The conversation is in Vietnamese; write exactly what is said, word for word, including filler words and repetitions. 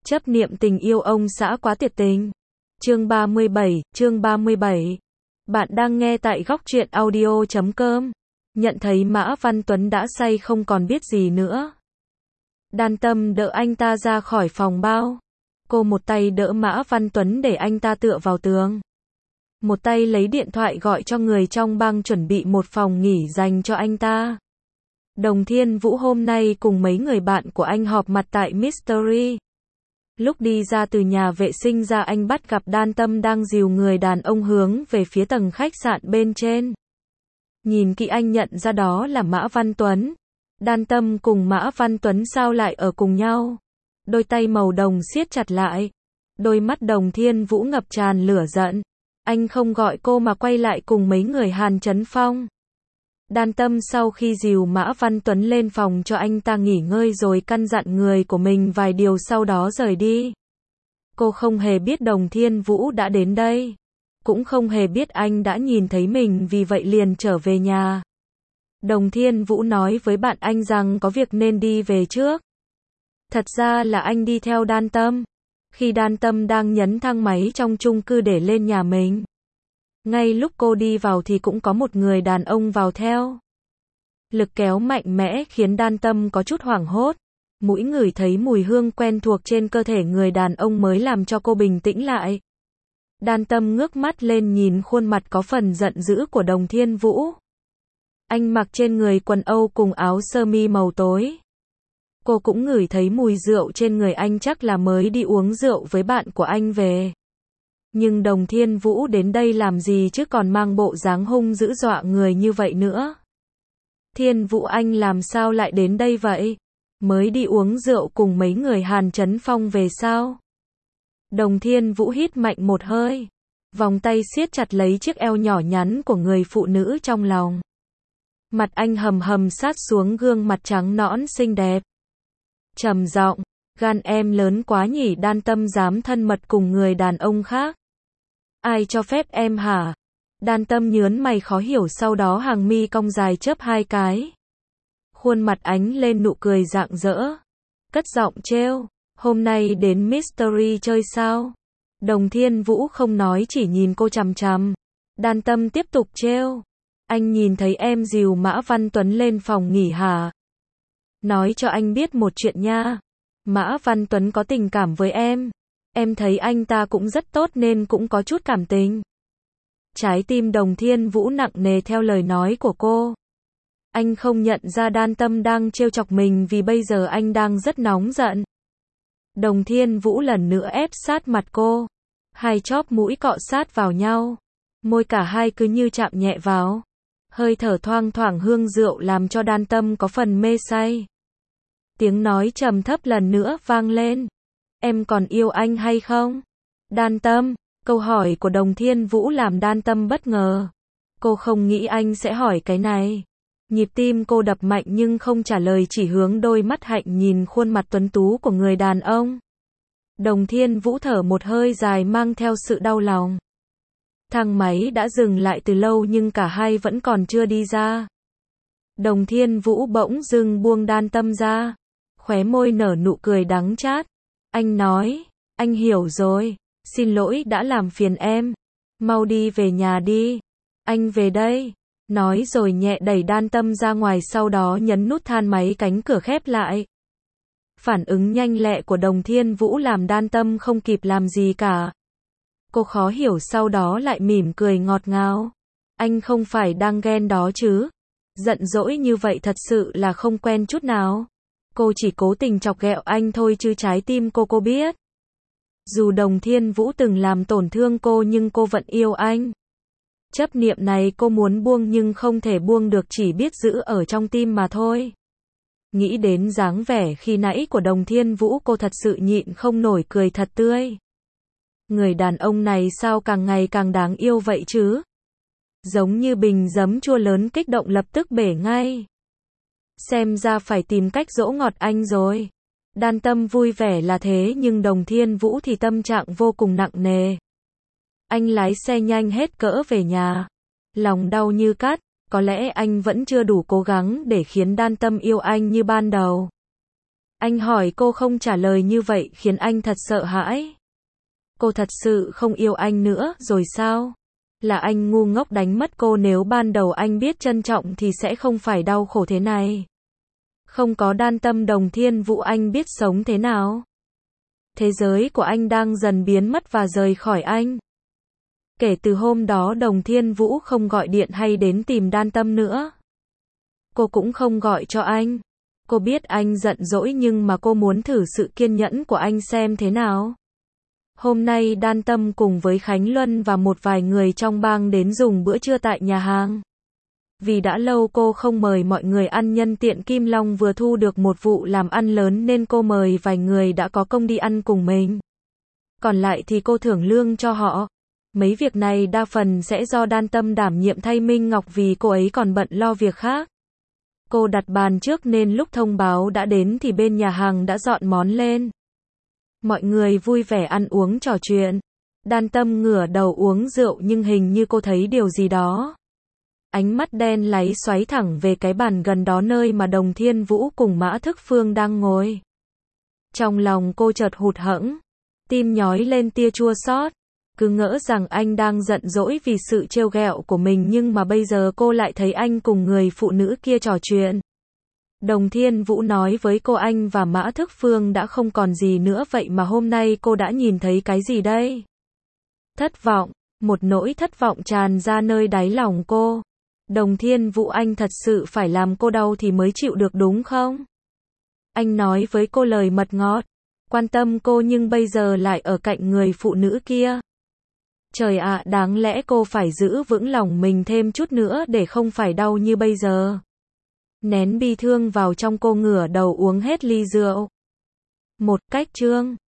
Chấp niệm tình yêu ông xã quá tuyệt tình. Chương ba mươi bảy, chương ba mươi bảy. Bạn đang nghe tại góc truyện audio chấm com. Nhận thấy Mã Văn Tuấn đã say không còn biết gì nữa. Đan Tâm đỡ anh ta ra khỏi phòng bao. Cô một tay đỡ Mã Văn Tuấn để anh ta tựa vào tường. Một tay lấy điện thoại gọi cho người trong bang chuẩn bị một phòng nghỉ dành cho anh ta. Đồng Thiên Vũ hôm nay cùng mấy người bạn của anh họp mặt tại Mystery. Lúc đi ra từ nhà vệ sinh ra anh bắt gặp Đan Tâm đang dìu người đàn ông hướng về phía tầng khách sạn bên trên. Nhìn kỹ anh nhận ra đó là Mã Văn Tuấn. Đan Tâm cùng Mã Văn Tuấn sao lại ở cùng nhau? Đôi tay màu đồng siết chặt lại. Đôi mắt Đồng Thiên Vũ ngập tràn lửa giận. Anh không gọi cô mà quay lại cùng mấy người Hàn Chấn Phong. Đan Tâm sau khi dìu Mã Văn Tuấn lên phòng cho anh ta nghỉ ngơi rồi căn dặn người của mình vài điều sau đó rời đi. Cô không hề biết Đồng Thiên Vũ đã đến đây. Cũng không hề biết anh đã nhìn thấy mình vì vậy liền trở về nhà. Đồng Thiên Vũ nói với bạn anh rằng có việc nên đi về trước. Thật ra là anh đi theo Đan Tâm. Khi Đan Tâm đang nhấn thang máy trong chung cư để lên nhà mình. Ngay lúc cô đi vào thì cũng có một người đàn ông vào theo. Lực kéo mạnh mẽ khiến Đan Tâm có chút hoảng hốt. Mũi ngửi thấy mùi hương quen thuộc trên cơ thể người đàn ông mới làm cho cô bình tĩnh lại. Đan Tâm ngước mắt lên nhìn khuôn mặt có phần giận dữ của Đồng Thiên Vũ. Anh mặc trên người quần Âu cùng áo sơ mi màu tối. Cô cũng ngửi thấy mùi rượu trên người anh, chắc là mới đi uống rượu với bạn của anh về. Nhưng Đồng Thiên Vũ đến đây làm gì chứ còn mang bộ dáng hung dữ dọa người như vậy nữa. Thiên Vũ anh làm sao lại đến đây vậy? Mới đi uống rượu cùng mấy người Hàn Chấn Phong về sao? Đồng Thiên Vũ hít mạnh một hơi. Vòng tay siết chặt lấy chiếc eo nhỏ nhắn của người phụ nữ trong lòng. Mặt anh hầm hầm sát xuống gương mặt trắng nõn xinh đẹp. Trầm giọng, gan em lớn quá nhỉ? Đan Tâm dám thân mật cùng người đàn ông khác. Ai cho phép em hả? Đan Tâm nhớn mày khó hiểu, sau đó hàng mi cong dài chớp hai cái. Khuôn mặt ánh lên nụ cười rạng rỡ. Cất giọng trêu, hôm nay đến Mystery chơi sao? Đồng Thiên Vũ không nói, chỉ nhìn cô chằm chằm. Đan Tâm tiếp tục trêu, anh nhìn thấy em dìu Mã Văn Tuấn lên phòng nghỉ hả? Nói cho anh biết một chuyện nha. Mã Văn Tuấn có tình cảm với em. Em thấy anh ta cũng rất tốt nên cũng có chút cảm tình. Trái tim Đồng Thiên Vũ nặng nề theo lời nói của cô. Anh không nhận ra Đan Tâm đang trêu chọc mình vì bây giờ anh đang rất nóng giận. Đồng Thiên Vũ lần nữa ép sát mặt cô. Hai chóp mũi cọ sát vào nhau. Môi cả hai cứ như chạm nhẹ vào. Hơi thở thoang thoảng hương rượu làm cho Đan Tâm có phần mê say. Tiếng nói trầm thấp lần nữa vang lên. Em còn yêu anh hay không? Đan Tâm, câu hỏi của Đồng Thiên Vũ làm Đan Tâm bất ngờ. Cô không nghĩ anh sẽ hỏi cái này. Nhịp tim cô đập mạnh nhưng không trả lời, chỉ hướng đôi mắt hạnh nhìn khuôn mặt tuấn tú của người đàn ông. Đồng Thiên Vũ thở một hơi dài mang theo sự đau lòng. Thang máy đã dừng lại từ lâu nhưng cả hai vẫn còn chưa đi ra. Đồng Thiên Vũ bỗng dưng buông Đan Tâm ra. Khóe môi nở nụ cười đắng chát. Anh nói, anh hiểu rồi, xin lỗi đã làm phiền em. Mau đi về nhà đi. Anh về đây. Nói rồi nhẹ đẩy Đan Tâm ra ngoài, sau đó nhấn nút than máy, cánh cửa khép lại. Phản ứng nhanh lẹ của Đồng Thiên Vũ làm Đan Tâm không kịp làm gì cả. Cô khó hiểu sau đó lại mỉm cười ngọt ngào. Anh không phải đang ghen đó chứ? Giận dỗi như vậy thật sự là không quen chút nào. Cô chỉ cố tình chọc ghẹo anh thôi chứ trái tim cô cô biết. Dù Đồng Thiên Vũ từng làm tổn thương cô nhưng cô vẫn yêu anh. Chấp niệm này cô muốn buông nhưng không thể buông được, chỉ biết giữ ở trong tim mà thôi. Nghĩ đến dáng vẻ khi nãy của Đồng Thiên Vũ, cô thật sự nhịn không nổi cười thật tươi. Người đàn ông này sao càng ngày càng đáng yêu vậy chứ? Giống như bình giấm chua lớn kích động lập tức bể ngay. Xem ra phải tìm cách dỗ ngọt anh rồi. Đan Tâm vui vẻ là thế nhưng Đồng Thiên Vũ thì tâm trạng vô cùng nặng nề. Anh lái xe nhanh hết cỡ về nhà. Lòng đau như cắt, có lẽ anh vẫn chưa đủ cố gắng để khiến Đan Tâm yêu anh như ban đầu. Anh hỏi cô không trả lời như vậy khiến anh thật sợ hãi. Cô thật sự không yêu anh nữa rồi sao? Là anh ngu ngốc đánh mất cô, nếu ban đầu anh biết trân trọng thì sẽ không phải đau khổ thế này. Không có Đan Tâm Đồng Thiên Vũ anh biết sống thế nào? Thế giới của anh đang dần biến mất và rời khỏi anh. Kể từ hôm đó Đồng Thiên Vũ không gọi điện hay đến tìm Đan Tâm nữa. Cô cũng không gọi cho anh. Cô biết anh giận dỗi nhưng mà cô muốn thử sự kiên nhẫn của anh xem thế nào. Hôm nay Đan Tâm cùng với Khánh Luân và một vài người trong bang đến dùng bữa trưa tại nhà hàng. Vì đã lâu cô không mời mọi người ăn, nhân tiện Kim Long vừa thu được một vụ làm ăn lớn nên cô mời vài người đã có công đi ăn cùng mình. Còn lại thì cô thưởng lương cho họ. Mấy việc này đa phần sẽ do Đan Tâm đảm nhiệm thay Minh Ngọc vì cô ấy còn bận lo việc khác. Cô đặt bàn trước nên lúc thông báo đã đến thì bên nhà hàng đã dọn món lên. Mọi người vui vẻ ăn uống trò chuyện. Đan Tâm ngửa đầu uống rượu nhưng hình như cô thấy điều gì đó. Ánh mắt đen láy xoáy thẳng về cái bàn gần đó nơi mà Đồng Thiên Vũ cùng Mã Thức Phương đang ngồi. Trong lòng cô chợt hụt hẫng, tim nhói lên tia chua xót. Cứ ngỡ rằng anh đang giận dỗi vì sự trêu ghẹo của mình nhưng mà bây giờ cô lại thấy anh cùng người phụ nữ kia trò chuyện. Đồng Thiên Vũ nói với cô anh và Mã Thức Phương đã không còn gì nữa, vậy mà hôm nay cô đã nhìn thấy cái gì đây? Thất vọng, một nỗi thất vọng tràn ra nơi đáy lòng cô. Đồng Thiên Vũ, anh thật sự phải làm cô đau thì mới chịu được đúng không? Anh nói với cô lời mật ngọt, quan tâm cô nhưng bây giờ lại ở cạnh người phụ nữ kia. Trời ạ, đáng lẽ cô phải giữ vững lòng mình thêm chút nữa để không phải đau như bây giờ. Nén bi thương vào trong, cô ngửa đầu uống hết ly rượu. Một cách trương.